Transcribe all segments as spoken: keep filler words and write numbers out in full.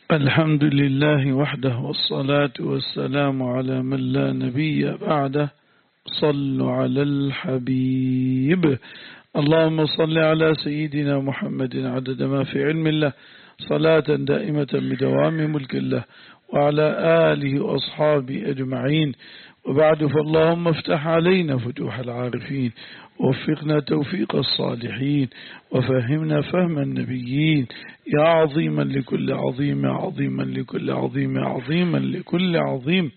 الحمد لله وحده والصلاة والسلام على من لا نبي بعده. صلوا على الحبيب. اللهم صل على سيدنا محمد عدد ما في علم الله، صلاة دائمة بدوام ملك الله، وعلى آله وأصحابه أجمعين. وبعد، فاللهم افتح علينا فتوح العارفين، ووفقنا توفيق الصالحين، وفهمنا فهم النبيين، يا عظيما لكل عظيم، عظيما لكل عظيم، عظيما لكل عظيم.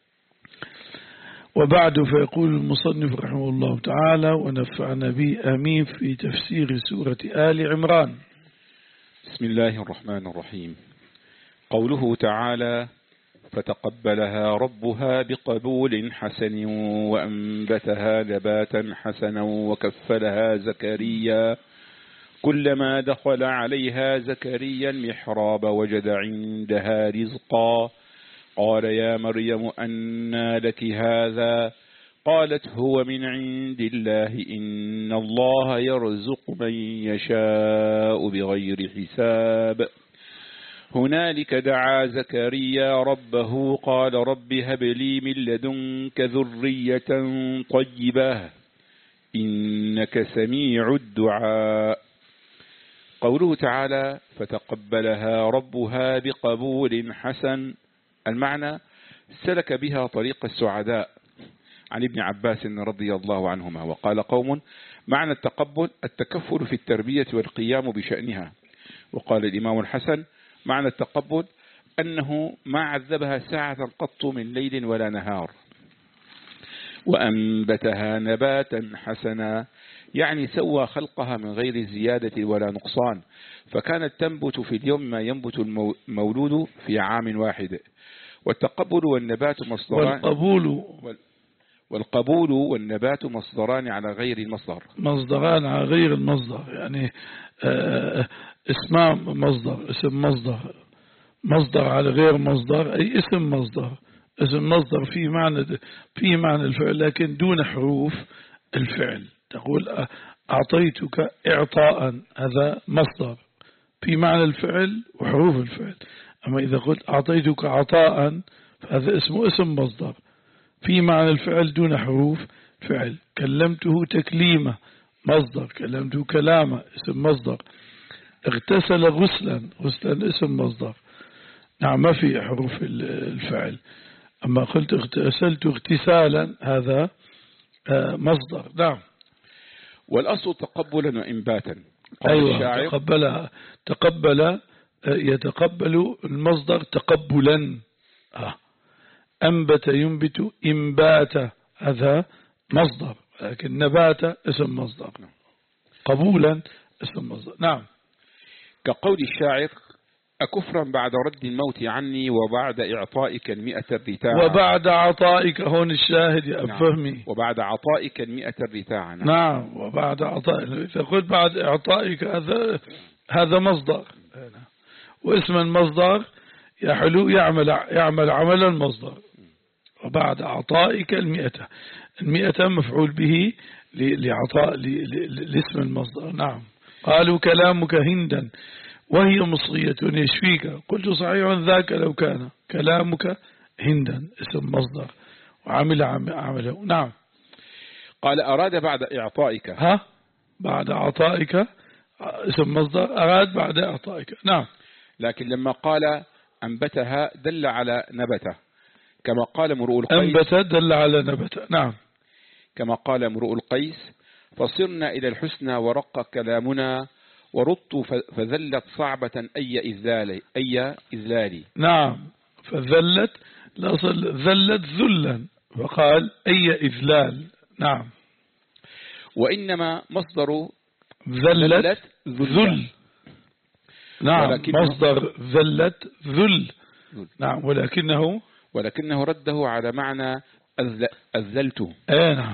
وبعد، فيقول المصنف رحمه الله تعالى ونفعنا به آمين في تفسير سورة آل عمران. بسم الله الرحمن الرحيم. قوله تعالى: فتقبلها ربها بقبول حسن وأنبتها نباتا حسنا وكفلها زكريا كلما دخل عليها زكريا المحراب وجد عندها رزقا قال يا مريم أنى لك هذا قالت هو من عند الله إن الله يرزق من يشاء بغير حساب. هنالك دعا زكريا ربه قال رب هب لي من لدنك ذرية طيبة إنك سميع الدعاء. قوله تعالى: فتقبلها ربها بقبول حسن، المعنى سلك بها طريق السعداء، عن ابن عباس رضي الله عنهما. وقال قوم: معنى التقبل التكفل في التربية والقيام بشأنها. وقال الإمام الحسن: معنى التقبل أنه ما عذبها ساعة قط من ليل ولا نهار. وأنبتها نباتا حسنا، يعني سوى خلقها من غير زيادة ولا نقصان، فكانت تنبت في اليوم ما ينبت المولود في عام واحد. والتقبل والنبات مصدران والقبول والقبول والنبات مصدران على غير المصدر مصدران على غير المصدر، يعني آه اسمام مصدر، اسم مصدر، مصدر على غير مصدر، أي اسم مصدر. اسم مصدر في معنى في معنى الفعل لكن دون حروف الفعل. تقول أعطيتك إعطاء، هذا مصدر في معنى الفعل وحروف الفعل. أما إذا قلت أعطيتك عطاء فهذا اسمه اسم مصدر في معنى الفعل دون حروف فعل. كلمته تكليمة مصدر، كلمته كلامة اسم مصدر. اغتسل غسلا، غسلا اسم مصدر. نعم، ما في حروف الفعل. أما قلت اغتسلت اغتسالا هذا مصدر. نعم. والأصل تقبلا وإنباتا. أيوة، تقبل تقبل يتقبل المصدر تقبلا. آه. أنبت ينبت إنبات، هذا مصدر، لكن نبات اسم مصدر. قبولا اسم مصدر. نعم. كقول الشاعر: أكفرا بعد رد الموت عني وبعد إعطائك المئة الرتاع. وبعد عطائك، هون الشاهد يا نعم. أفهمي. وبعد عطائك المئة الرتاع. نعم. نعم، وبعد عطائك. إذا قلت بعد إعطائك هذا هذا مصدر، واسم المصدر يحلو يعمل يعمل عمل المصدر. وبعد عطائك المئة، المئة مفعول به لعطاء لاسم المصدر. نعم. قالوا كلامك هندا وهي مصرية يشفيك قلت صحيح ذاك لو كان كلامك هندا اسم مصدر وعمل عمله. نعم. قال أراد بعد إعطائك، ها بعد عطائك اسم مصدر، أراد بعد إعطائك. نعم. لكن لما قال أنبتها دل على نبته، كما قال امرؤ القيس. أنبت دل على نبته. نعم. كما قال امرؤ القيس: فصرنا إلى الحسنى ورق كلامنا ورط فذلت صعبة أي إذلالي أي إذلالي. نعم. فذلت الأصل ذلت ذلا، فقال أي إذلال. نعم. وإنما مصدر ذلت ذل. نعم، مصدر ذلت ذل. نعم. ولكنه ولكنه رده على معنى أذلته. ايه. نعم.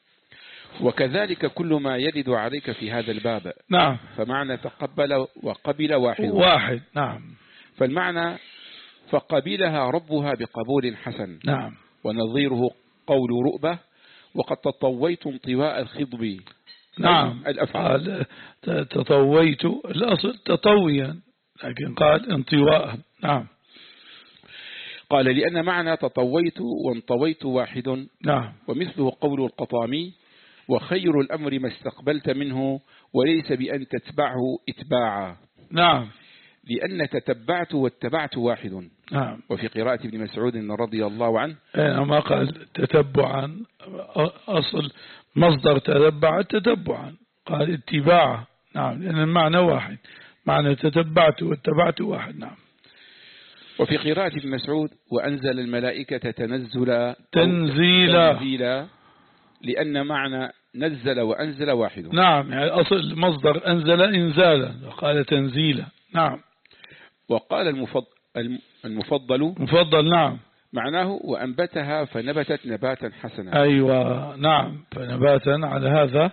وكذلك كل ما يرد عليك في هذا الباب. نعم. فمعنى تقبل وقبل واحد واحد. نعم. فالمعنى فقبلها ربها بقبول حسن. نعم. ونظيره قول رؤبة: وقد تطويت انطواء الخضب. نعم. الأفعال تطويت الأصل تطويا، لكن قال انطواء. نعم. قال لأن معنى تطويت وانطويت واحد. نعم. ومثله قول القطامي وخير الأمر ما استقبلت منه وليس بأن تتبعه اتباعا. نعم. لأن تتبعت واتبعت واحد. نعم. وفي قراءة ابن مسعود رضي الله عنه ما قال تتبعا، أصل مصدر تتبع تتبعا، قال اتباعا. نعم، لأن المعنى واحد، معنى تتبعت واتبعت واحد. نعم. وفي قراءة ابن مسعود وأنزل الملائكة تنزلا تنزيلا تنزيلا لأن معنى نزل وأنزل واحد. نعم، يعني أصل مصدر أنزل إنزالا، قال تنزيلا. نعم. وقال المفضل المفضل مفضل. نعم. معناه وأنبتها فنبتت نباتا حسنا. أيوة. نعم، فنباتا على هذا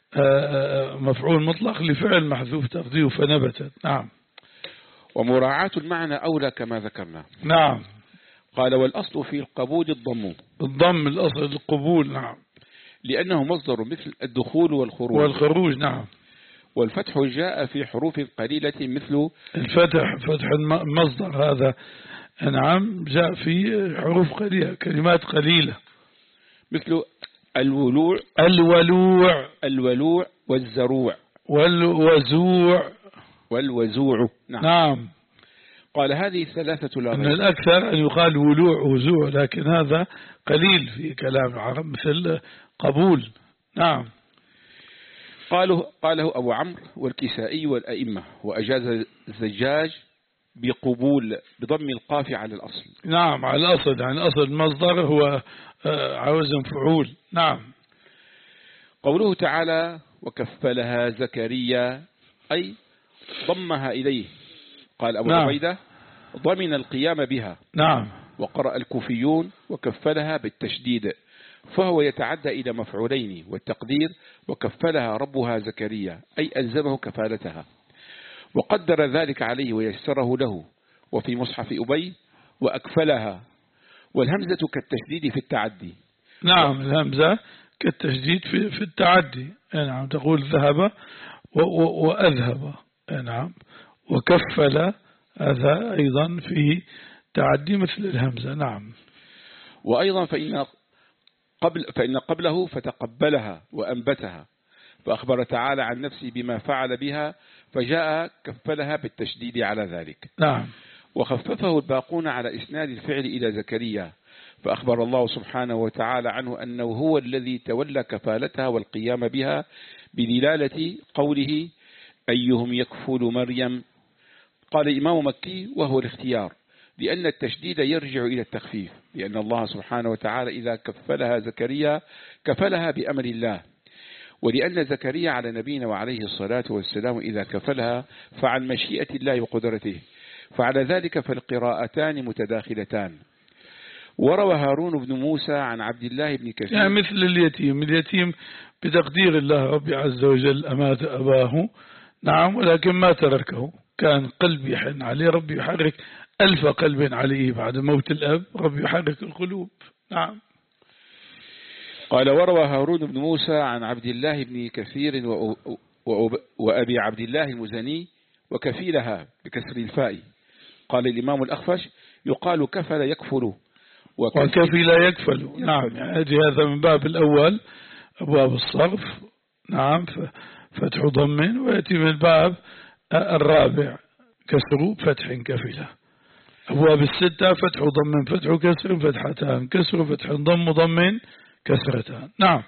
مفعول مطلق لفعل محذوف تقديره فنبتت. نعم. ومراعاة المعنى أولى كما ذكرنا. نعم. قال والأصل في القبول الضم. الضم الأصل القبول. نعم. لأنه مصدر مثل الدخول والخروج والخروج. نعم. والفتح جاء في حروف قليلة مثل الفتح، فتح المصدر هذا. نعم، جاء في حروف قليلة، كلمات قليلة، مثل الولوع الولوع الولوع والزروع والوزوع والوزوع. نعم. نعم. قال هذه ثلاثة لغات. من الأكثر أن يقال ولوع وزوع، لكن هذا قليل في كلام العرب مثل قبول. نعم. قاله قاله أبو عمرو والكسائي والأئمة، وأجاز الزجاج بقبول بضم القاف على الأصل. نعم، على الأصل، يعني أصل المصدر هو عوزن فعول. نعم. قوله تعالى وكفلها زكريا أي ضمها إليه. قال أبو نعم. عبيدة ضمن القيام بها. نعم. وقرأ الكوفيون وكفلها بالتشديد، فهو يتعدى إلى مفعولين، والتقدير وكفلها ربها زكريا أي ألزمه كفالتها وقدر ذلك عليه ويسره له. وفي مصحف أبي وأكفلها، والهمزة كالتشديد في التعدي. نعم، الهمزة كالتشديد في في التعدي. نعم، تقول ذهب وأذهب. نعم. وكفل هذا أيضا فيه تعدي مثل الهمزة. نعم. وأيضا فإن قبل فإن قبله فتقبلها وأنبتها، فأخبر تعالى عن نفسه بما فعل بها، فجاء كفلها بالتشديد على ذلك. نعم. وخففه الباقون على إسناد الفعل إلى زكريا، فأخبر الله سبحانه وتعالى عنه أنه هو الذي تولى كفالتها والقيام بها، بدلالة قوله أيهم يكفل مريم. قال الإمام مكي وهو الاختيار، لأن التشديد يرجع إلى التخفيف، لأن الله سبحانه وتعالى إذا كفلها زكريا كفلها بأمر الله، ولأن زكريا على نبينا وعليه الصلاة والسلام إذا كفلها فعن مشيئة الله وقدرته، فعلى ذلك فالقراءتان متداخلتان. وروى هارون بن موسى عن عبد الله بن كثير يعني مثل اليتيم، اليتيم بتقدير الله ربي عز وجل أمات أباه. نعم. ولكن ما تركه، كان قلب يحن عليه، ربي يحرك ألف قلب عليه بعد موت الأب، ربي يحرك القلوب. نعم. قال وروى هارون بن موسى عن عبد الله بن كثير وأبي عبد الله المزني وكفيلها بكسر الفاء. قال الإمام الأخفش يقال كفل يكفل وكفل يكفل. نعم، يعني هذا من باب الأول أبواب الصرف. نعم، فتح ضم، ويأتي من الباب الرابع كسر فتح كفله. أبواب الستة فتح ضم فتح كسر فتحتان، كسر فتح ضم ضم كسرتان. نعم.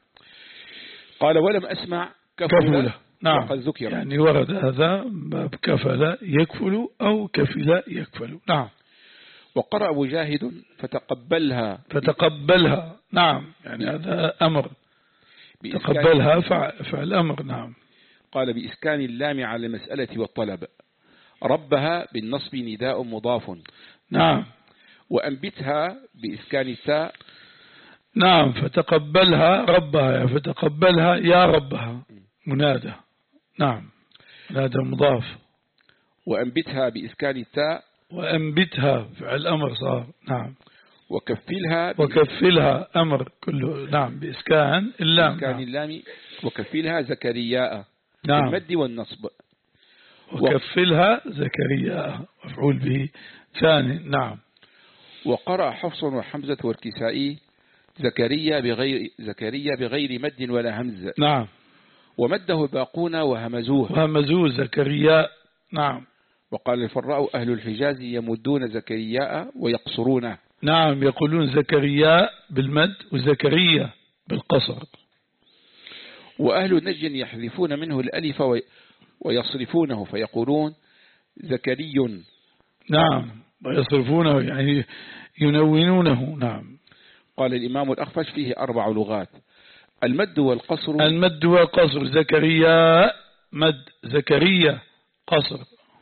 قال ولم أسمع كفلة. نعم. وقد ذكر، يعني ورد هذا باب كفل يكفل أو كفل يكفل. نعم. وقرأ مجاهد فتقبلها فتقبلها. نعم، يعني هذا أمر، تقبلها فعل أمر. نعم. قال بإسكان اللام على المسألة والطلب، ربها بالنصب نداء مضاف. نعم. وأنبتها بإسكان التاء. نعم، فتقبلها ربها، فتقبلها يا ربها منادى. نعم، منادى مضاف. وأنبتها بإسكان التاء. وأنبتها فعل أمر صار. نعم. وكفلها وكفلها أمر كله. نعم، بإسكان اللام. بإسكان نعم. اللام. وكفلها زكرياء. نعم. المد والنصب. وكفلها زكريا مفعول به ثاني. نعم. وقرأ حفص وحمزة والكسائي زكريا بغير زكريا بغير مد ولا همز. نعم. ومده باقون وهمزوه وهمزوه زكريا. نعم. وقال الفراء أهل الحجاز يمدون زكرياء ويقصرونه. نعم، يقولون زكريا بالمد وزكريا بالقصر. وأهل نجد يحذفون منه الألف ويصرفونه فيقولون زكري. نعم، ويصرفونه يعني ينونونه. نعم. قال الإمام الأخفش فيه أربع لغات: المد والقصر. المد والقصر، زكريا مد، زكريا قصر.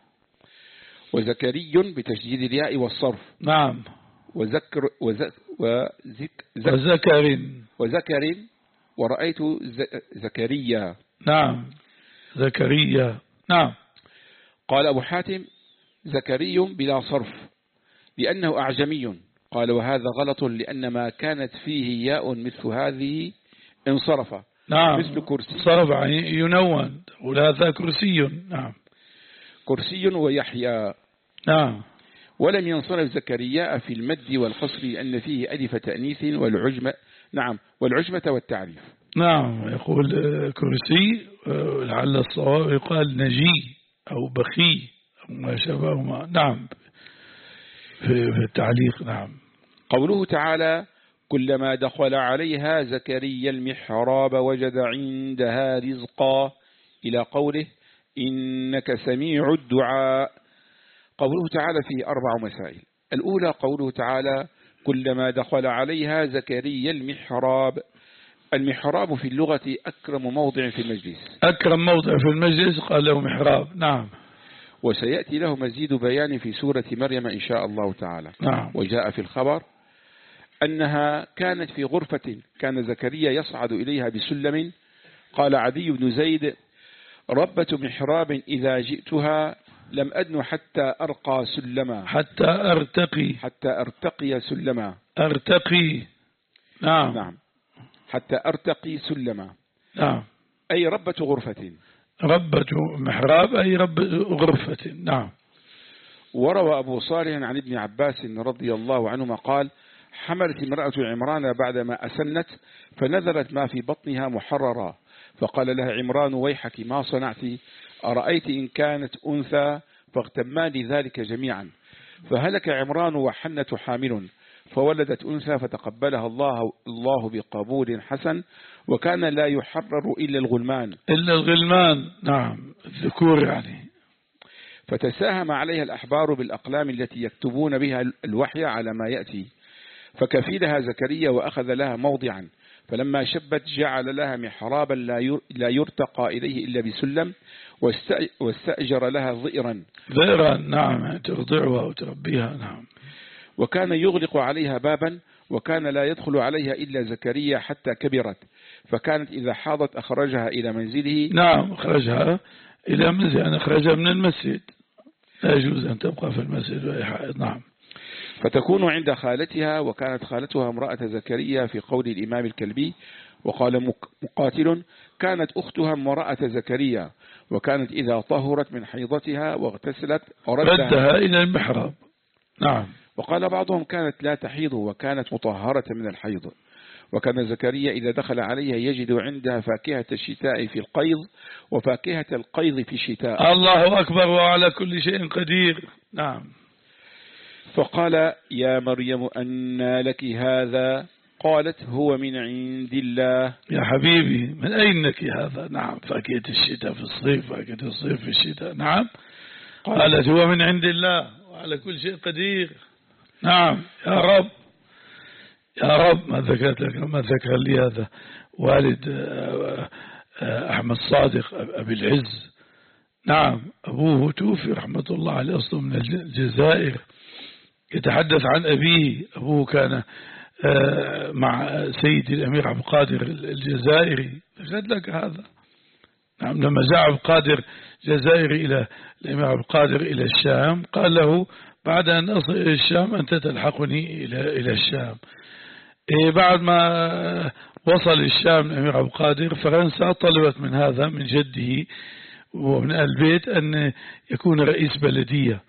وزكري بتشديد الياء والصرف. نعم. وذكر وزك وزك وذكر وذكر ورأيت زكريا. نعم، زكريا. نعم. قال أبو حاتم زكري بلا صرف لأنه أعجمي. قال وهذا غلط لأن ما كانت فيه ياء مثل هذه انصرف. نعم، مثل كرسي صرف ينون، وهذا كرسي. نعم، كرسي ويحيى. نعم. ولم ينصرف زكريا في المد والقصر لأن فيه ألف تأنيث والعجمة. نعم، والعجمة والتعريف. نعم، يقول كرسي، لعل الصواب يقال نجي أو بخي أو ما شابهما. نعم، في التعليق. نعم. قوله تعالى كلما دخل عليها زكريا المحراب وجد عندها رزقا إلى قوله إنك سميع الدعاء. قوله تعالى فيه أربع مسائل. الأولى قوله تعالى كلما دخل عليها زكريا المحراب. المحراب في اللغة أكرم موضع في المجلس. أكرم موضع في المجلس قال له محراب. نعم. وسيأتي له مزيد بيان في سورة مريم إن شاء الله تعالى. نعم. وجاء في الخبر أنها كانت في غرفة كان زكريا يصعد إليها بسلم. قال عدي بن زيد ربة محراب إذا جئتها لم أدن حتى أرقى سلما. حتى أرتقي. حتى أرتقي سلما. أرتقي. نعم. نعم، حتى أرتقي سلما. نعم، أي ربة غرفة. ربة محراب أي ربة غرفة. نعم. وروى أبو صالح عن ابن عباس رضي الله عنهما قال حملت امرأة عمران بعدما أسنت فنذرت ما في بطنها محررا فقال لها عمران ويحك ما صنعت أرأيت إن كانت أنثى فاغتماني ذلك جميعا. فهلك عمران وحنة حامل فولدت أنثى فتقبلها الله الله بقبول حسن وكان لا يحرر إلا الغلمان. إلا الغلمان. نعم، الذكور يعني. فتساهم عليها الأحبار بالأقلام التي يكتبون بها الوحي على ما يأتي فكفيلها زكريا وأخذ لها موضعا فلما شبت جعل لها محرابا لا يرتقى إليه إلا بسلم واستأجر لها ضئرا. ضئرا. نعم، ترضعها وتربيها. نعم. وكان يغلق عليها بابا وكان لا يدخل عليها إلا زكريا حتى كبرت فكانت إذا حاضت أخرجها إلى منزله. نعم، أخرجها إلى منزل أن أخرجها من المسجد لا يجوز أن تبقى في المسجد وهي حائض. نعم. فتكون عند خالتها وكانت خالتها امرأة زكريا في قول الإمام الكلبي. وقال مقاتل كانت أختها امرأة زكريا وكانت إذا طهرت من حيضتها واغتسلت ردها, ردها إلى المحراب. نعم. وقال بعضهم كانت لا تحيض وكانت مطهرة من الحيض. وكان زكريا إذا دخل عليها يجد عندها فاكهة الشتاء في القيض وفاكهة القيض في الشتاء. الله أكبر وعلى كل شيء قدير. نعم. فقال يا مريم أنى لك هذا قالت هو من عند الله. يا حبيبي من أين لك هذا؟ نعم، فاكهة الشتاء في الصيف، فاكهة الصيف في الشتاء. نعم. قالت هو من عند الله وعلى كل شيء قدير. نعم. يا رب يا رب ما ذكرت لك ما ذكر لي هذا والد أحمد صادق أبي العز. نعم، أبوه توفي رحمة الله عليه أصله من الجزائر. يتحدث عن أبيه. أبوه كان مع سيد الأمير عبد القادر الجزائري. ذكرت لك هذا. نعم. لما جاء عبد القادر الجزائري إلى الأمير عبد القادر إلى الشام قال له بعد أن أصل إلى الشام أنت تلحقني إلى إلى الشام. إيه بعد ما وصل الشام الأمير عبد القادر فرنسا طلبت من هذا من جده ومن أهل البيت أن يكون رئيس بلدية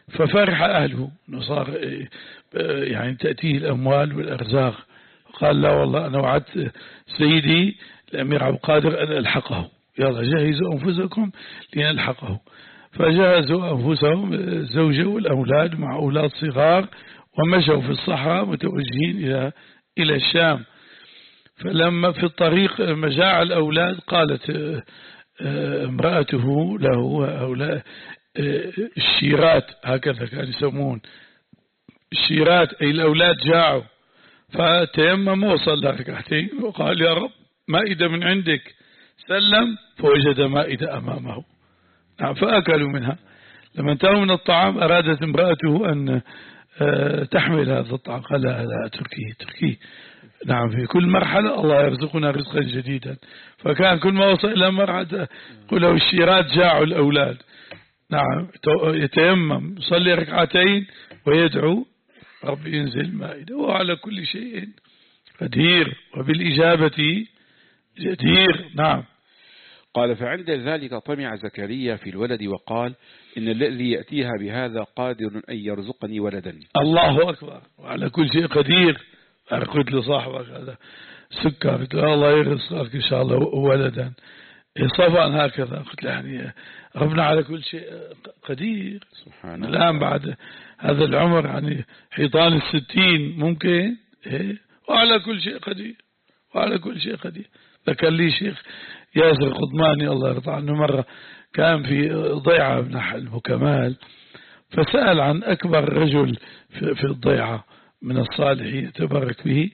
ففرح أهله أنه صار يعني تأتيه الأموال والأرزاق. قال لا والله أنا وعدت سيدي الأمير عبد القادر أن ألحقه، يلا جهزوا أنفسكم لنلحقه. فجهزوا أنفسهم الزوجة والأولاد مع أولاد صغار ومشوا في الصحراء متوجهين إلى إلى الشام. فلما في الطريق مجاع الأولاد قالت امرأته له هؤلاء الشيرات، هكذا كانوا يسمون الشيرات، أي الأولاد جاعوا، فتيمم وصلى ركعتين وقال يا رب مائدة من عندك، سلم فوجد مائدة أمامه، نعم فأكلوا منها. لما انتهوا من الطعام أرادت امرأته أن تحمل هذا الطعام، قال لا لا تركيه تركيه، نعم في كل مرحلة الله يرزقنا رزقا جديدا. فكان كل ما وصل إلى مرحلة قلوا الشيرات جاعوا الأولاد، نعم يتيمم يصلي ركعتين ويدعو رب ينزل مائدة، وعلى كل شيء قدير وبالإجابة جدير. نعم. قال فعند ذلك طمع زكريا في الولد وقال إن الذي يأتيها بهذا قادر أن يرزقني ولدا. الله أكبر، وعلى كل شيء قدير. قلت لصاحبك هذا سكر، قلت له الله يرزقك إن شاء الله ولدا صفا هكذا، قلت له يعني ربنا على كل شيء قدير سبحانه. الآن بعد هذا العمر يعني حيطان الستين ممكن إيه؟ وعلى كل شيء قدير، وعلى كل شيء قدير. ذكر لي شيخ ياسر القضماني الله يرضى عنه مرة كان في ضيعة بنحل المكمال، فسأل عن أكبر رجل في الضيعة من الصالحين تبارك به،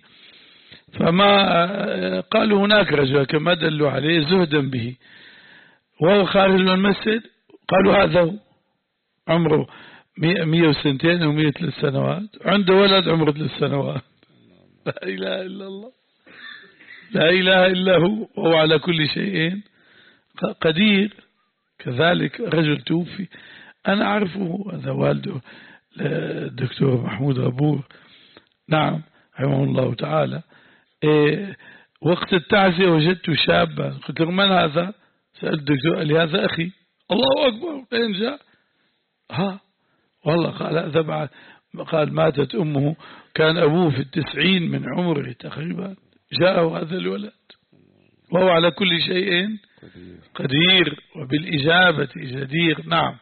فما قالوا هناك رجل كما دلوا عليه زهدا به وهو خارج من المسجد، قالوا هذا هو عمره مئة وسنتين أو مئة ثلاث سنوات، عنده ولد عمره ثلاث سنوات. لا إله إلا الله، لا إله إلا هو، وهو على كل شيء قدير. كذلك رجل توفي أنا أعرفه، هذا والده الدكتور محمود غبور، نعم رحمه الله تعالى. إيه وقت التعزية وجدت شابا، قلت له من هذا؟ سألت الدكتور قال لي هذا أخي. الله أكبر، أين جاء؟ ها والله قال هذا بعد، قال ماتت أمه كان أبوه في التسعين من عمره تقريبا، جاءه هذا الولد وهو على كل شيء قدير وبالإجابة جدير. نعم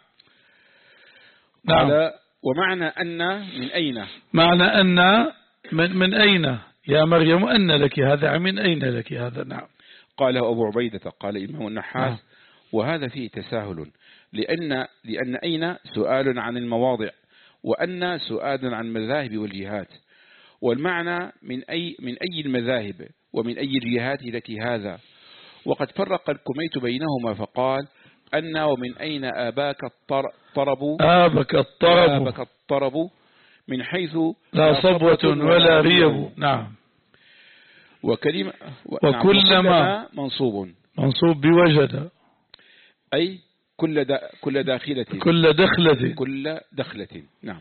نعم. ومعنى أن من أين؟ معنى أن من, من أين يا مريم أن لك هذا، من أين لك هذا؟ نعم. قال أبو عبيدة قال إمام النحاس نعم. وهذا فيه تساهل، لأن, لأن أين سؤال عن المواضع، وأن سؤال عن المذاهب والجهات، والمعنى من أي, من أي المذاهب ومن أي الجهات لك هذا. وقد فرق الكميت بينهما فقال أن ومن أين آباك الطرب آبك الطرب آبك الطرب من حيث لا صبوة ولا ريب. نعم. وكلمة وكلما منصوب منصوب بوجد، أي كل دا كل داخلة كل دخلة كل دخلة. نعم.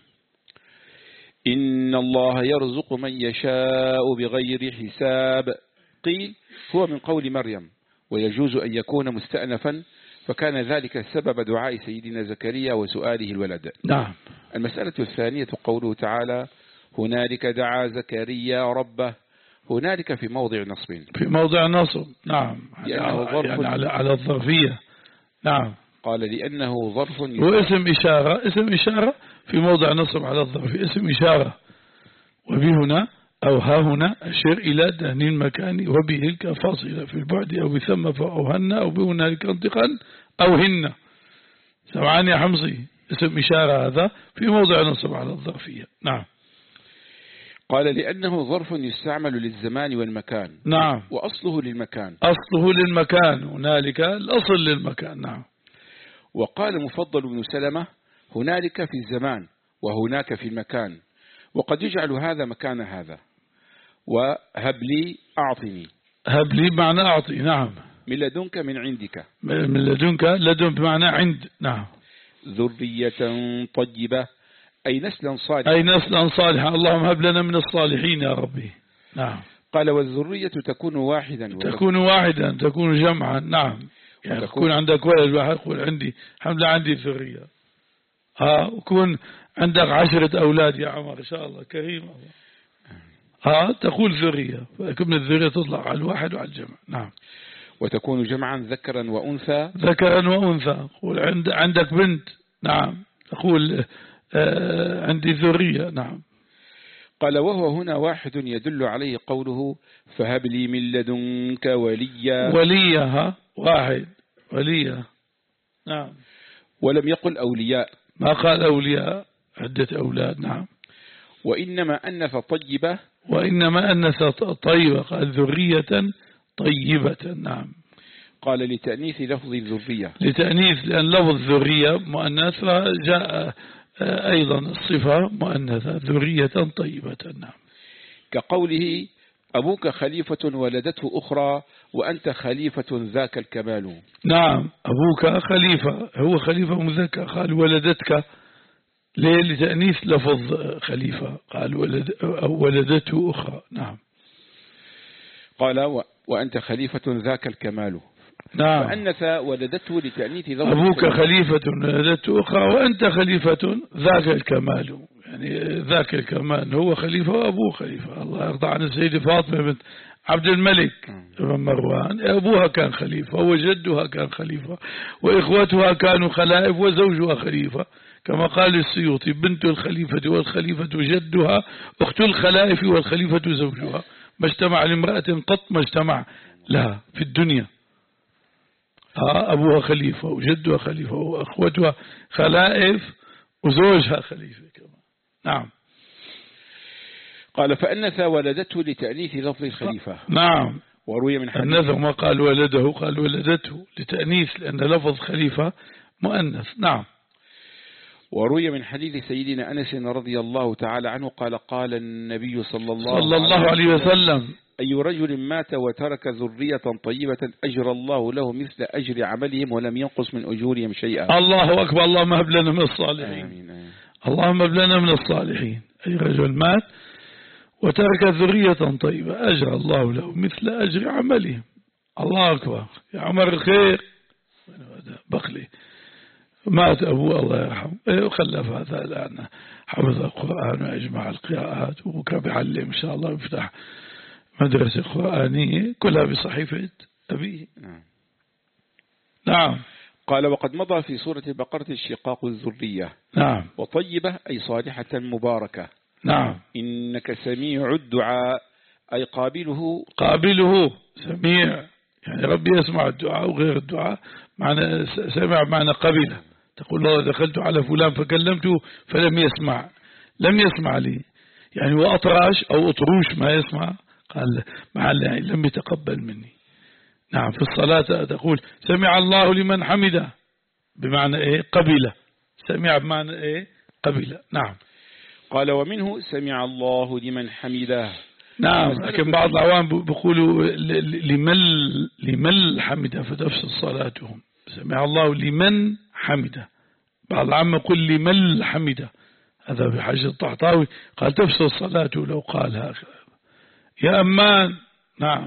إن الله يرزق من يشاء بغير حساب. قيل هو من قول مريم، ويجوز أن يكون مستأنفا، فكان ذلك سبب دعاء سيدنا زكريا وسؤاله الولد. نعم. المسألة الثانية قوله تعالى هنالك دعا زكريا ربه، هنالك في موضع نصب، في موضع نصب. نعم. لأنه ظرف يعني على على الظرفية. نعم. قال لأنه ظرف واسم إشارة، اسم إشارة في موضع نصب على الظرف، اسم إشارة. وبهنا أو ها هنا أشير إلى دهن المكان وبه كفاصلة في البعد أو بثم أو هن أو بهنالك انتقا أو هن. سمعان يا حمصي، اسم إشارة هذا في موضع نصب على الظرفية. نعم. قال لأنه ظرف يستعمل للزمان والمكان. نعم. وأصله للمكان، أصله للمكان، هنالك الأصل للمكان. نعم. وقال مفضل بن سلمة هنالك في الزمان وهناك في المكان، وقد يجعل هذا مكان هذا. وهب لي أعطني، هب لي بمعنى أعطي. نعم. من لدنك من عندك، من لدنك، لدن بمعنى عند. نعم. ذرية طيبة أي نسلا صالحا، أي نسلا صالحا، اللهم هب لنا من الصالحين يا ربي. نعم. قال والذرية تكون واحدا، تكون واحدا تكون جمعا. نعم. يعني تكون عندك ولد واحد، يقول عندي الحمد لله عندي ذرية. ها وكون عندك عشرة أولاد يا عمر إن شاء الله كريم الله. ها تقول ذرية، فكم من الذرية تطلع على الواحد وعلى الجمع. نعم. وتكون جمعا ذكرا وأنثى. ذكرا وأنثى. قول عند عندك بنت. نعم. تقول آه عندي ذرية. نعم. قال وهو هنا واحد يدل عليه قوله فهب لي من لدنك وليا. وليا. ها واحد وليا. نعم. ولم يقل أولياء. ما قال أولياء عدة أولاد. نعم. وإنما أنث طيبة. وإنما أنث طيبة قال ذرية طيبة. نعم. قال لتأنيث لفظ الذرية. لتأنيث لأن لفظ ذرية مؤنث جاء أيضا الصفة مؤنثة ذرية طيبة. نعم. كقوله أبوك خليفة ولدته أخرى وأنت خليفة ذاك الكمال. نعم. أبوك خليفة هو خليفة مذكر قال ولدتك ليه لتأنيث لفظ خليفة قال ولد ولدته أخرى. نعم. قال وأنت خليفة ذاك الكمال. نعم. فأنث ولدته لتأنيث لفظ أبوك خليفة ولدته أخرى وأنت خليفة ذاك الكمال، يعني ذاك الكمال هو خليفة وأبوه خليفة. الله يرضى عن السيدة فاطمة بنت عبد الملك بن مروان أبوها كان خليفة وجدها كان خليفة وإخوتها كانوا خلائف وزوجها خليفة، كما قال السيوطي بنت الخليفة والخليفة جدها أخت الخلائف والخليفة زوجها، ما اجتمع لامرأة قط ما اجتمع لها في الدنيا. أبوها خليفة وجدها خليفة وأخوتها خلائف وزوجها خليفة كمان. نعم. قال فأنث ولدته لتأنيث لفظ الخليفة. نعم. وروي من حديث النثر ما قال ولده قال ولدته لتأنيث لأن لفظ خليفة مؤنث. نعم. وروي من حديث سيدنا أنس رضي الله تعالى عنه قال قال النبي صلى الله, صلى الله عليه وسلم أي رجل مات وترك ذرية طيبة أجر الله له مثل أجر عملهم ولم ينقص من أجورهم شيئا. الله أكبر. اللهم هب لنا من الصالحين. آمين آمين. اللهم هب لنا من الصالحين. أي رجل مات وترك ذرية طيبة أجر الله له مثل أجر عملهم. الله أكبر. يا عمر الخير بخلي مات أبوه الله يرحمه وخلف هذا الآن حفظ القرآن وأجمع القراءات وكان بيعلم إن شاء الله يفتح مدرسة قرآنية كلها بصحيفة أبيه. نعم. قال وقد مضى في سورة البقرة الشقاق الذرية. نعم. وطيبة أي صالحة مباركة. نعم. إنك سميع الدعاء أي قابله. قابله سميع يعني ربي يسمع الدعاء وغير الدعاء معنى سمع معنى قبله. تقول الله دخلت على فلان فكلمته فلم يسمع لم يسمع لي يعني وأطراش أو أطروش ما يسمع قال مع يعني لم يتقبل مني. نعم. في الصلاة تقول سمع الله لمن حمده بمعنى إيه قبله. سمع بمعنى إيه قبله. نعم. قال ومنه سمع الله لمن حمده. نعم. لكن بعض العوام بيقولوا لمن لمن حمده فتفسد صلاتهم. سمع الله لمن حمده. بعض العام يقول لمن حمده هذا بحاجة الطحطاوي قال تفسد صلاته لو قال هكذا يا أمان. نعم.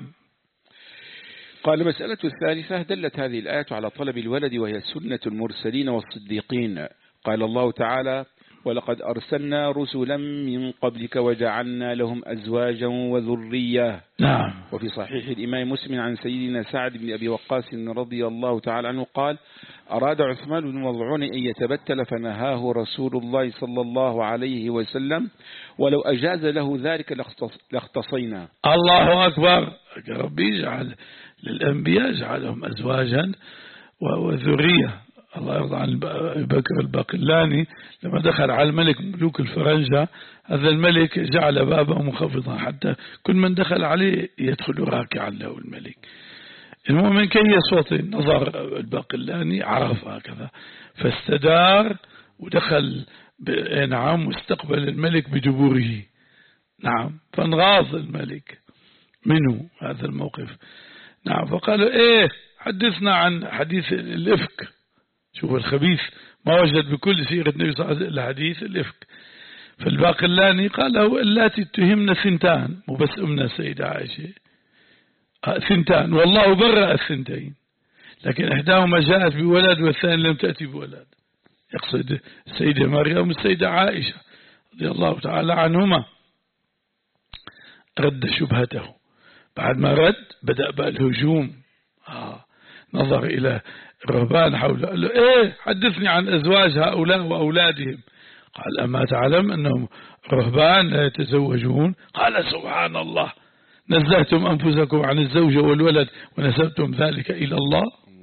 قال مسألة الثالثة دلت هذه الآية على طلب الولد وهي سنة المرسلين والصديقين. قال الله تعالى ولقد أرسلنا رسلا من قبلك وجعلنا لهم أزواجا وذرية. نعم. وفي صحيح الإمام مسلم عن سيدنا سعد بن أبي وقاص رضي الله تعالى عنه قال أراد عثمان بن مظعون أن يتبتل فنهاه رسول الله صلى الله عليه وسلم ولو أجاز له ذلك لاختصينا. الله أكبر. ربي جعل للأنبياء جعلهم أزواجا وذرية. الله يرضى عن بكر الباقلاني لما دخل على الملك ملوك الفرنجة هذا الملك جعل بابه مخفضا حتى كل من دخل عليه يدخل راكعا له الملك. المهم من كي يصوت نظر الباقلاني عرف هكذا فاستدار ودخل نعم واستقبل الملك بدبوره. نعم. فانغاظ الملك منه هذا الموقف. نعم. فقالوا ايه حدثنا عن حديث الإفك. شوف الخبيث ما وجد بكل سيرة النبي صلى الله عليه وسلم حديث الإفك. فالباقلاني قال له اللاتي اتهمنا ثنتان مو بس أمنا سيدة عائشة ثنتان والله برأ الثنتين لكن إحداهما جاءت بولد والثاني لم تأتي بولد. يقصد السيدة مريم والسيدة عائشة رضي الله تعالى عنهما. رد شبهته، بعد ما رد بدأ بقى الهجوم. آه. نظر إلى الرهبان حوله قال له إيه حدثني عن أزواج هؤلاء وأولادهم. قال أما تعلم أنهم رهبان لا يتزوجون؟ قال سبحان الله، نزهتم أنفسكم عن الزوجة والولد ونسبتم ذلك إلى الله.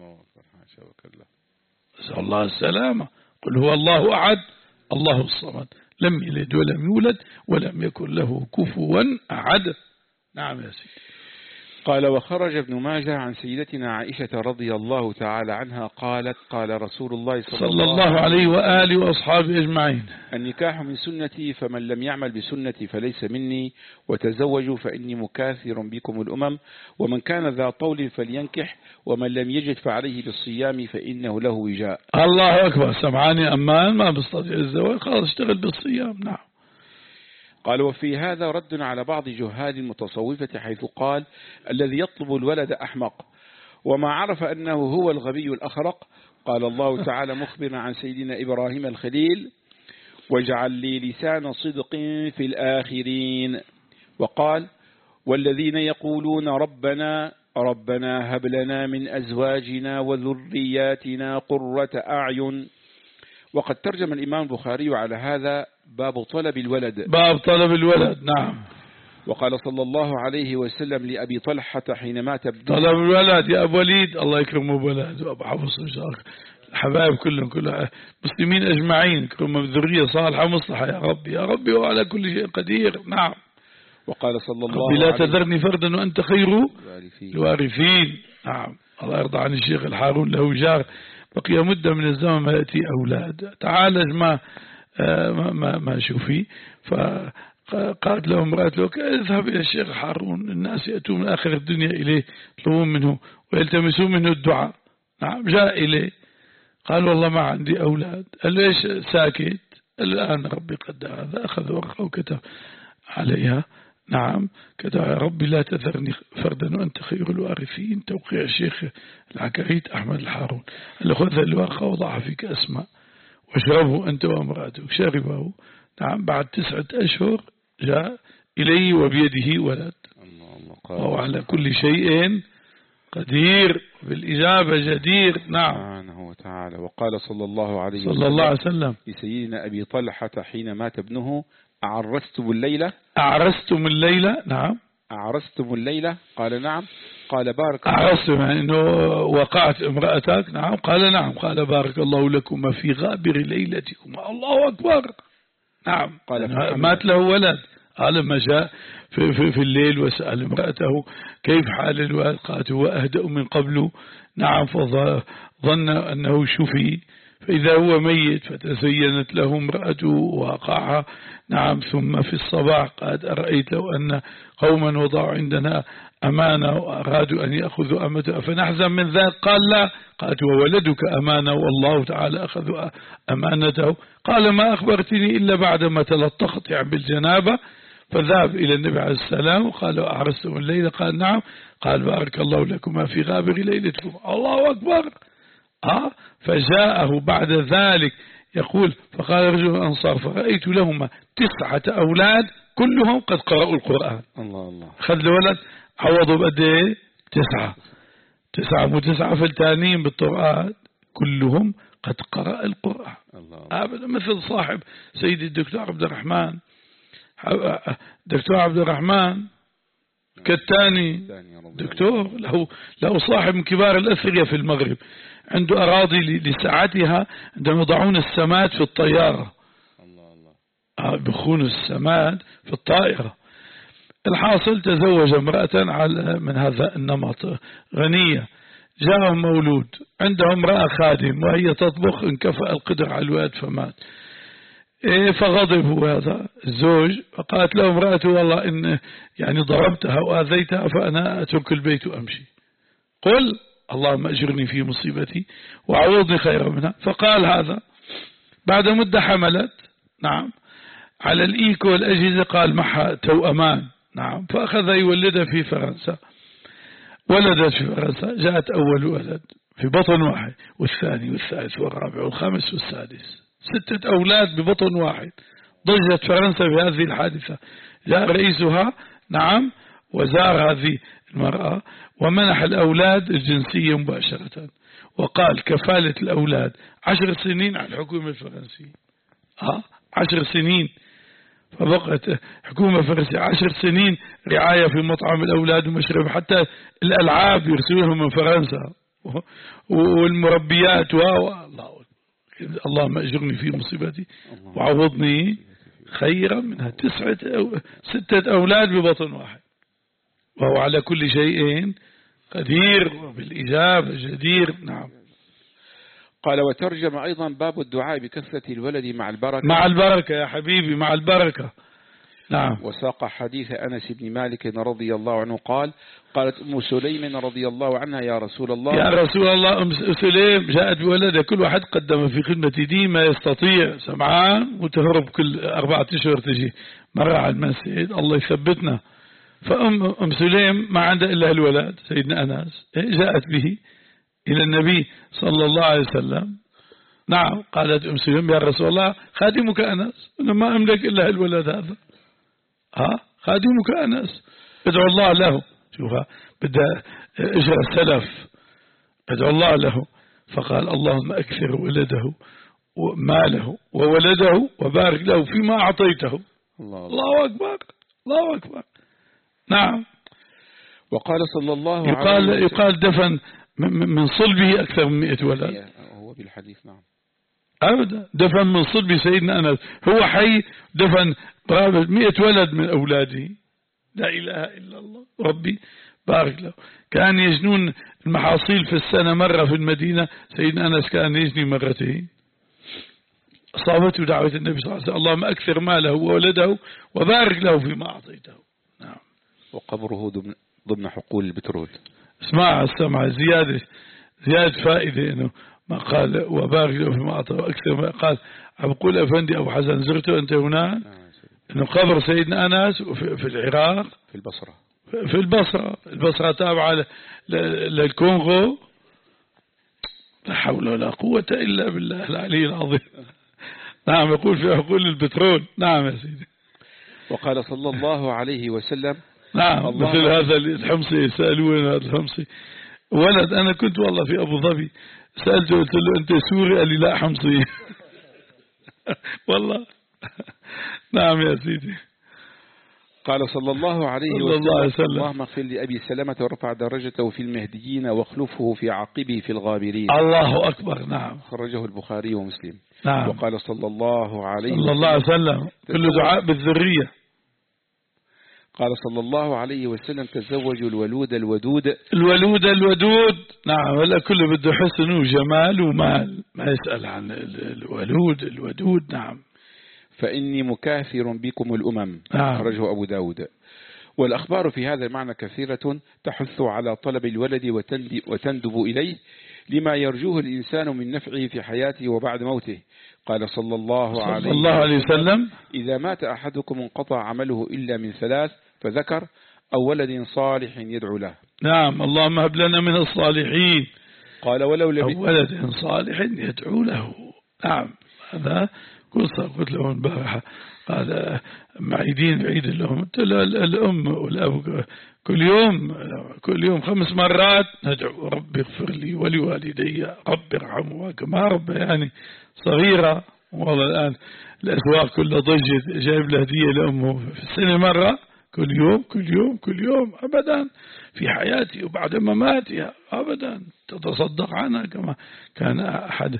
نسأل الله السلامة. قل هو الله أحد الله الصمد لم يلد ولم يولد ولم يكن له كفوا أحد. نعم يا سيدي. قال وخرج ابن ماجه عن سيدتنا عائشة رضي الله تعالى عنها قالت قال رسول الله صلى, صلى الله عليه وآله وأصحابه أجمعين: النكاح من سنتي فمن لم يعمل بسنتي فليس مني، وتزوجوا فإني مكاثر بكم الأمم، ومن كان ذا طول فلينكح، ومن لم يجد فعليه بالصيام فإنه له وجاء. الله أكبر. سمعاني أمان ما بستطيع الزواج خلاص اشتغل بالصيام. نعم. قال وفي هذا رد على بعض جهال المتصوفة حيث قال الذي يطلب الولد أحمق، وما عرف أنه هو الغبي الأخرق. قال الله تعالى مخبرا عن سيدنا إبراهيم الخليل: واجعل لي لسان صدق في الآخرين. وقال والذين يقولون ربنا ربنا هب لنا من أزواجنا وذرياتنا قرة أعين. وقد ترجم الإمام البخاري على هذا باب طلب الولد. باب طلب الولد. نعم. وقال صلى الله عليه وسلم لأبي طلحة حين مات ابنه: طلب الولد يا أبو وليد، الله يكرمه بولاد وأبو حفص الحبايب كلهم كلها مسلمين أجمعين كلهم بذرية صالحة مصلحة يا ربي يا ربي وعلى كل شيء قدير. نعم. وقال صلى الله ربي لا عليه تذرني فردا وأنت خير الوارثين. نعم. الله يرضى عن الشيخ الحارون له جار بقي مدة من الزمن ما يأتي أولاد، تعالج ما ما ما شوفي. فقالت له امرأة له اذهب إلى الشيخ حارون، الناس يأتون من آخر الدنيا إليه يطلبون منه ويلتمسون منه الدعاء. نعم. جاء إليه قال والله ما عندي أولاد. قال له إيش ساكت؟ الآن ربي قدر هذا. أخذ ورقة وكتب عليها. نعم. كتب يا ربي لا تذرني فردا وأنت خير الوارثين، توقيع الشيخ العكريت أحمد الحارون. قال له خذ الورقة وضعها في كأس ماء واشربه أنت وامرأتك. شربه. نعم. بعد تسعة أشهر جاء إليه وبيده ولد. وهو على كل شيء قدير بالإجابة جدير. نعم. سبحانه وتعالى. وقال صلى الله عليه صلى الله عليه وسلم لسيدنا أبي طلحة حين مات ابنه: أعرستم الليلة؟ أعرستم الليلة؟ نعم. أعرستم الليلة؟ قال نعم. قال بارك الله. أعرستم يعني أنه وقعت امرأتك؟ نعم. قال نعم. قال بارك الله لكم في غابر ليلتكم. الله أكبر. نعم. قال مات له ولد. قال لما جاء في, في, في الليل وسأل امرأته كيف حال الولد؟ قالت هو أهدأ من قبله. نعم. فظن أنه شفي فإذا هو ميت، فتزينت له امرأته ووقعها. نعم. ثم في الصباح قالت أرأيت لو أن قوما وضعوا عندنا أمانة وأرادوا أن يأخذوا أمتها فنحزن من ذلك؟ قال لا. قالت وولدك أمانة والله تعالى أخذ أمانته. قال ما أخبرتني إلا بعدما تلطخت يعني بالجنابة. فذهب إلى النبي عليه السلام وقال أعرستم الليلة؟ قال نعم. قال بارك الله لكما في غابر ليلتكم. الله أكبر. آه فجاءه بعد ذلك يقول فقال رجل الأنصار فرأيت لهما تسعة أولاد كلهم قد قرأوا القرآن. الله الله. خذ الولد عوضوا بقديه تسعة تسعة وتسعة فلتانين بالقرآن كلهم قد قرأ القرآن. الله. مثل صاحب سيدي الدكتور عبد الرحمن دكتور عبد الرحمن كالتاني دكتور له له صاحب من كبار الأثرياء في المغرب، عنده أراضي لساعتها عندما يضعون السماد في الطيارة. الله الله. بخون السماد في الطائرة. الحاصل تزوج امرأة على من هذا النمط غنية، جاءهم مولود عندهم امرأة خادم وهي تطبخ، انكفأ القدر على الولد فمات. فغضب هذا الزوج فقالت له امرأته والله إن يعني ضربتها وآذيتها فأنا أترك البيت وأمشي. قل اللهم أجرني في مصيبتي وعوضني خيرا منها. فقال هذا. بعد مدة حملت. نعم. على الإيكو والأجهزة قال معها توأمان. نعم. فأخذ يولدها في فرنسا. ولدت في فرنسا. جاءت أول ولد في بطن واحد، والثاني والثالث والرابع والخامس والسادس، ستة أولاد ببطن واحد. ضجت فرنسا بهذه الحادثة، جاء رئيسها نعم وزار هذه المرأة ومنح الأولاد الجنسية مباشرة، وقال كفالة الأولاد عشر سنين على الحكومة الفرنسية. ها عشر سنين، فبقت حكومة فرنسية عشر سنين رعاية في مطعم الأولاد ومشرب، حتى الألعاب يرسلونهم من فرنسا والمربيات. والله اللهم أجرني في مصيبتي وعوضني خيرا منها. تسعة أو ستة أولاد ببطن واحد، وهو على كل شيء قدير وبالإجابة جدير. نعم. قال وترجم أيضا باب الدعاء بكثرة الولد مع البركة. مع البركة يا حبيبي، مع البركة. نعم. وساق حديث أنس بن مالك رضي الله عنه قال قالت أم سليم رضي الله عنها يا رسول الله يا رسول الله أم سليم جاءت بولدها، كل واحد قدم في خدمة دي ما يستطيع، سمعان وتهرب كل أربعة أشهر تجي مرة على المسجد، الله يثبتنا. فأم أم سليم ما عندها إلا الولد سيدنا أنس، جاءت به إلى النبي صلى الله عليه وسلم. نعم. قالت أم سليم يا رسول الله خادمك أنس، أنا ما أملك إلا الولد هذا. ها خادمك أنس، ادعو الله له. شوفها بدأ إجراء السلف، ادعو الله له. فقال اللهم أكثر ولده وماله وولده وبارك له فيما أعطيته. الله, الله أكبر، الله أكبر. نعم. وقال صلى الله يقال عليه وسلم يقال دفن من صلبه أكثر من مئة ولد. هو بالحديث. نعم. أبدا دفن من صلب سيدنا أنس، هو حي دفن قرابة مئة ولد من أولاده. لا إله إلا الله ربي بارك له. كان يجنون المحاصيل في السنة مرة في المدينة، سيدنا أنس كان يجني مرتين. أصابته دعوة النبي صلى الله عليه وسلم اللهم أكثر ماله وولده وبارك له فيما أعطيته. نعم. وقبره ضمن ضمن حقول البترول. اسمع السمع زيادة زيادة فائدة إنه ما قال وبارك له فيما أعطاه أكثر ما قال. أقول أفندي أبو حسن زرته أنت هناك؟ إنه قبر سيدنا أنس في العراق في البصرة. في البصرة البصرة تابعة للكونغو. لا حول ولا قوة إلا بالله العلي العظيم. نعم. يقول في حقول البترول. نعم يا سيدي. وقال صلى الله عليه وسلم نعم مثل هذا الحمصي يسألون هذا الحمصي ولد. أنا كنت والله في أبو ظبي سألته قلت له أنت سوري؟ قال لي لا حمصي. والله. نعم يا سيدي. قال صلى الله عليه صلى الله عليه وسلم وسلم اللهم اغفر لأبي سلمة ورفع درجته في المهديين واخلفه في عقبه في الغابرين. الله أكبر. نعم. خرجه البخاري ومسلم. نعم. وقال صلى الله عليه صلى الله عليه وسلم كل دعاء بالذرية. قال صلى الله عليه وسلم تزوجوا الولود الودود. الولود الودود. نعم. هلا كله بده حسن وجمال ومال، ما يسأل عن الولود الودود. نعم. فإني مكاثر بكم الأمم. نعم. خرجه أبو داود. والأخبار في هذا المعنى كثيرة تحث على طلب الولد وتندب إليه لما يرجوه الإنسان من نفعه في حياته وبعد موته. قال صلى الله عليه, صلى الله عليه وسلم إذا مات أحدكم انقطع عمله إلا من ثلاث فذكر أو ولد صالح يدعو له. نعم. اللهم هب لنا من الصالحين. قال ولو لم أو ولد صالح يدعو له. نعم. هذا قلت له البارحة قال معيدين بعيد لهم الأم والأب كل يوم كل يوم خمس مرات ندعو ربي اغفر لي ولوالدي ربي ارحمهما كما ربي يعني صغيرة. والله الآن الأسواق كلها ضجت، جايب له هدية لأمه في السنة مرة، كل يوم كل يوم كل يوم أبدا في حياتي وبعد مماتها أبدا تتصدق عنها. كما كان أحد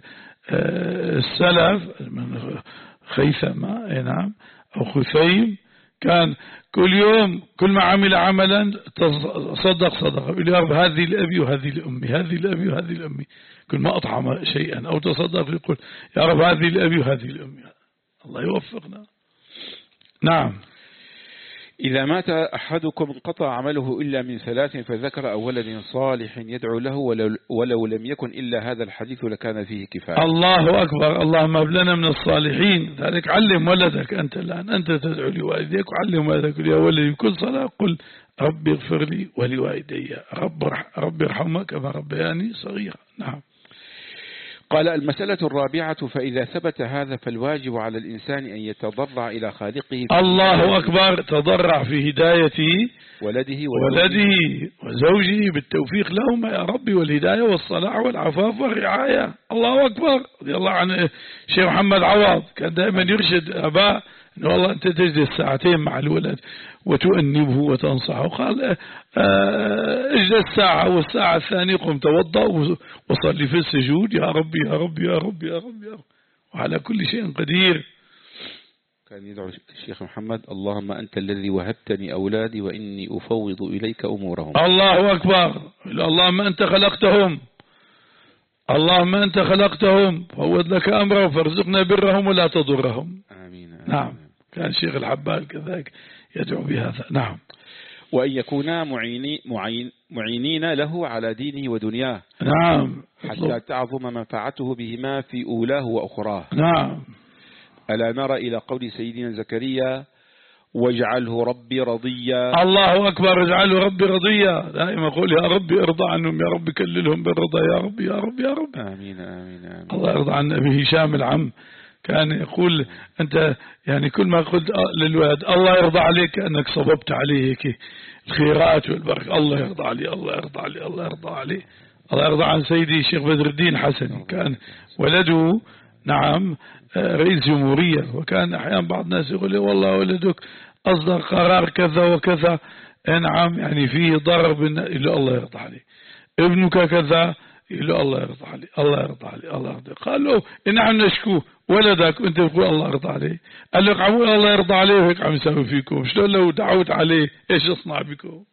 السلف من خيثمة نعم أو خثيم كان كل يوم كل ما عمل عملا تصدق صدقة يقول يا رب هذه لأبي وهذه لأمي هذه لأبي وهذه لأمي. كل ما أطعم شيئا أو تصدق يقول يا رب هذه لأبي وهذه لأمي. الله يوفقنا. نعم. إذا مات أحدكم انقطع عمله إلا من ثلاث، فذكر أو ولد صالح يدعو له، ولو, ولو لم يكن إلا هذا الحديث لكان فيه كفاية. الله أكبر. اللهم هب لنا من الصالحين. ذلك علم ولدك أنت الآن، أنت تدعو لوالديك، وعلم ولدك يا ولدي كل صلاة قل ربي اغفر لي ولوالدي، رب رب ارحمك كما ربياني صغيرا. نعم. قال المسألة الرابعة: فإذا ثبت هذا فالواجب على الإنسان أن يتضرع إلى خالقه. الله أكبر. تضرع في هداية ولده ولده وزوجه بالتوفيق لهما يا ربي، والهداية والصلاح والعفاف والرعاية. الله أكبر. رضي الله عن الشيخ محمد عوض كان دائما يرشد أباه إنه والله أنت تجلس ساعتين مع الولد وتؤنبه وتنصحه. قال اجلس ساعة، والساعة الثانية قم توضأ وصلي في السجود يا ربي يا ربي يا ربي يا ربي يا ربي، وعلى كل شيء قدير. كان يدعو الشيخ محمد: اللهم أنت الذي وهبتني أولادي وإني أفوض إليك أمورهم. الله أكبر. اللهم أنت خلقتهم، اللهم أنت خلقتهم فوض لك أمرهم فارزقنا برهم ولا تضرهم. آمين. نعم. كان الشيخ الحبال كذلك يدعو بهذا. نعم. وأن يكونا معيني معين معينين له على دينه ودنياه. نعم. حتى تعظم منفعته بهما في أولاه وأخراه. نعم. ألا نرى إلى قول سيدنا زكريا: واجعله ربي رضيا. الله أكبر. اجعله ربي رضيا. دائما أقول يا ربي ارضى عنهم، يا ربي كللهم بالرضا، يا ربي يا ربي يا رب. آمين آمين آمين. الله يرضى عن أبي هشام العم كان يقول أنت يعني كل ما قلت للولد الله يرضى عليك أنك صببت عليه الخيرات والبركة. الله يرضى عليه، الله يرضى عليه، الله يرضى عليه. الله يرضى عن سيدي الشيخ بدر الدين حسن، كان ولده نعم رئيس جمهورية، وكان أحيانا بعض الناس يقول لي والله ولدك أصدر قرار كذا وكذا، نعم يعني فيه ضرر، إلا الله يرضى عليه. ابنك كذا، إلا الله يرضى عليه، الله يرضى عليه، الله يرضى. قال له إن نحن نشكو ولدك وانت تقول الله يرضى عليه. قال لك عمو الله يرضى عليه وهيك عم يسوي فيكم، شلون لو دعوت عليه ايش اصنع بكم؟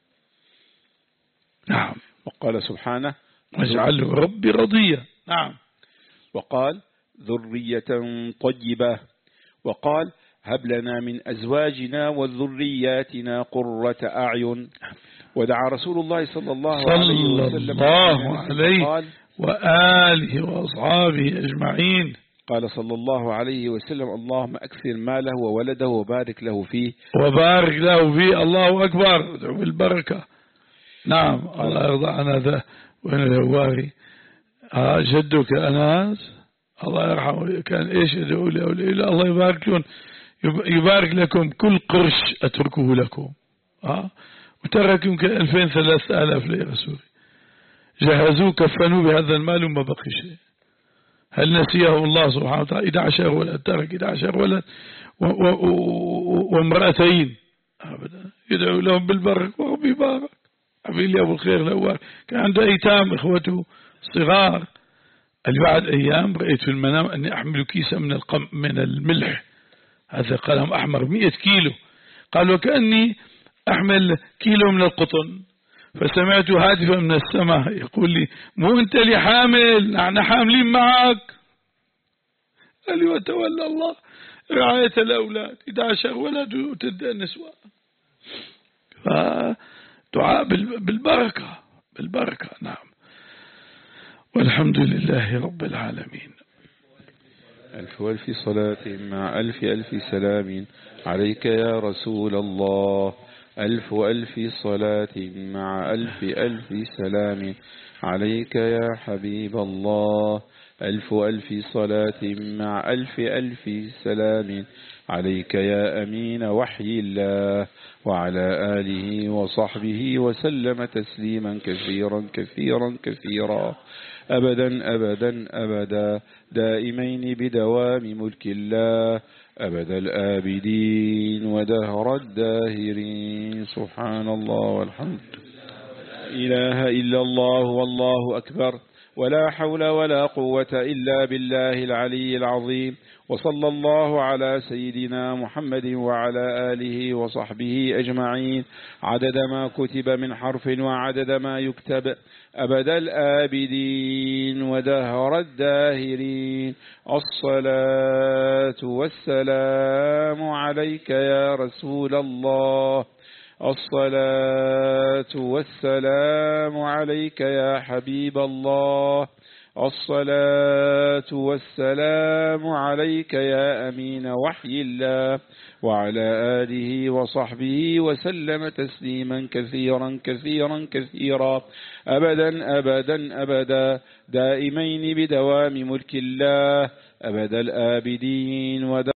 نعم. وقال سبحانه: واجعله ربي رضيا. نعم. وقال: ذرية طيبة. وقال: هب لنا من أزواجنا وذرياتنا قرة أعين. ودعا رسول الله صلى الله عليه وسلم الله عليه وآله وأصحابه أجمعين. قال صلى الله عليه وسلم: اللهم أكثر ماله وولده وبارك له فيه وبارك له فيه. الله أكبر. ادعو بالبركة. نعم. الله يرضى عن هذا. وين الهواري آه جدك أناس الله يرحمه كان إيش يدعو له؟ الله يبارك لهم، يبارك لكم كل قرش أتركه لكم. آه وترك يمكن ألفين ثلاثة آلاف ليرة سوري، جهزوه كفنوه بهذا المال وما بقي شيء. هل نسيه الله سبحانه وتعالى؟ إحدى عشر ولد، ترك إحدى عشر ولد وامرأتين أبدا، يدعو لهم بالبركة وربي بارك. عبيلي أبو الخير الأول كان عنده أيتام إخوته صغار. اللي بعد أيام رأيت في المنام أني أحمل كيسا من القم من الملح، هذا قلم أحمر مئة كيلو، قال وكأني أحمل كيلو من القطن، فسمعت هاتفا من السماء يقول لي مو أنت اللي حامل، نحن حاملين معك. قال لي وتولى الله رعاية الأولاد، إحدى عشر ولد وتدى النسوة. فدعاء بالبركة بالبركة. نعم. والحمد لله رب العالمين. ألف ألف صلاة مع ألف ألف سلام عليك يا رسول الله. ألف ألف صلاة مع ألف ألف سلام عليك يا حبيب الله. ألف ألف صلاة مع ألف ألف سلام عليك يا أمين وحي الله، وعلى آله وصحبه وسلم تسليما كثيرا كثيرا كثيرا أبدا أبدا أبدا دائمين بدوام ملك الله أبد الآبدين ودهر الداهرين. سبحان الله والحمد إله إلا الله والله أكبر، ولا حول ولا قوة إلا بالله العلي العظيم. وصلى الله على سيدنا محمد وعلى آله وصحبه أجمعين عدد ما كتب من حرف وعدد ما يكتب أبد الآبدين ودهر الداهرين. الصلاة والسلام عليك يا رسول الله الصلاة والسلام عليك يا حبيب الله. الصلاة والسلام عليك يا أمين وحي الله، وعلى آله وصحبه وسلم تسليما كثيرا كثيرا كثيرا أبدا أبدا أبدا دائمين بدوام ملك الله أبد الآبدين.